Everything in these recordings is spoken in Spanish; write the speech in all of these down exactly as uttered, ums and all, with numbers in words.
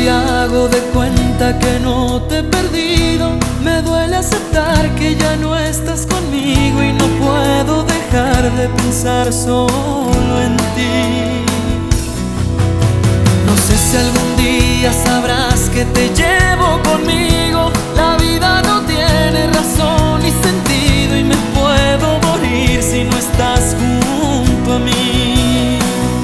y hago de cuenta que no te he perdido. Me duele aceptar que ya no estás conmigo y no puedo dejar de pensar solo en ti. No sé si algún día sabrás que te llevo conmigo. La vida no tiene razón ni sentido y me puedo morir si no estás junto a mí.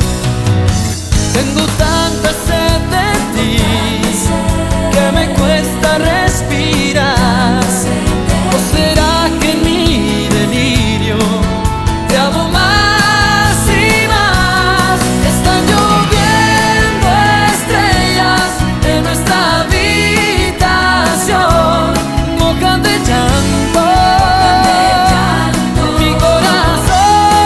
Tengo tanta sed de ti que me cuesta respirar. ¿O será que en mi delirio te amo más y más? Están lloviendo estrellas en nuestra habitación, mojan de llanto mi corazón.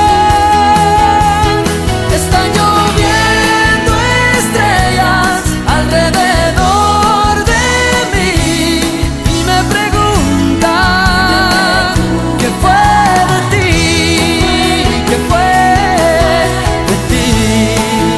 Están lloviendo estrellas alrededor de mí y me preguntan qué fue de ti, qué fue de ti.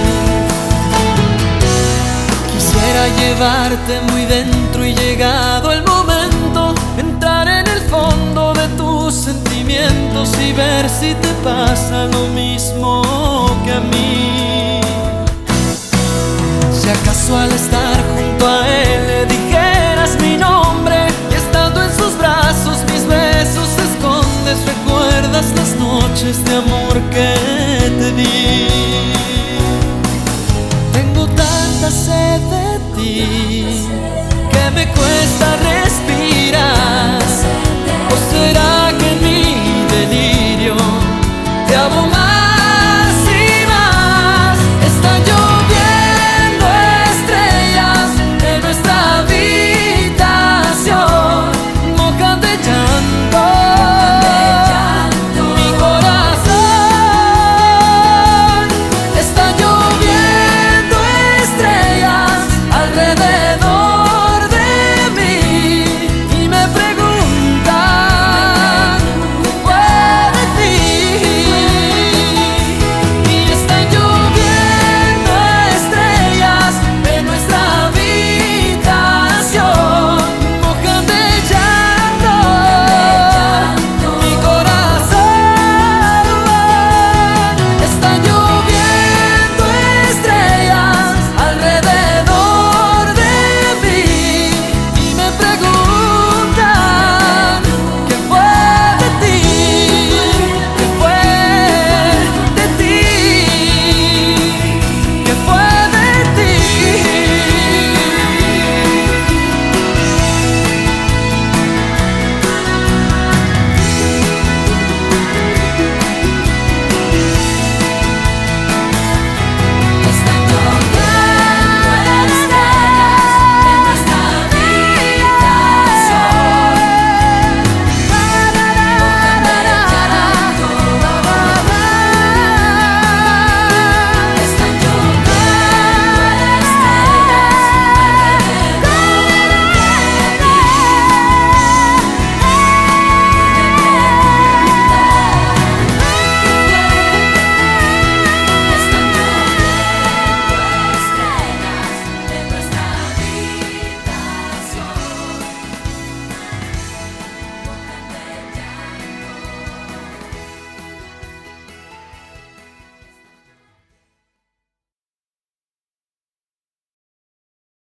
Quisiera llevarte muy dentro y llegado el momento, entrar en el fondo de tus sentimientos y ver si te pasa lo mismo que a mí. Si acaso al estar junto a él le dijeras mi nombre y estando en sus brazos mis besos escondes, recuerdas las noches de amor que te di. Tengo tanta sed de ti que me cuesta respirar. ¿O será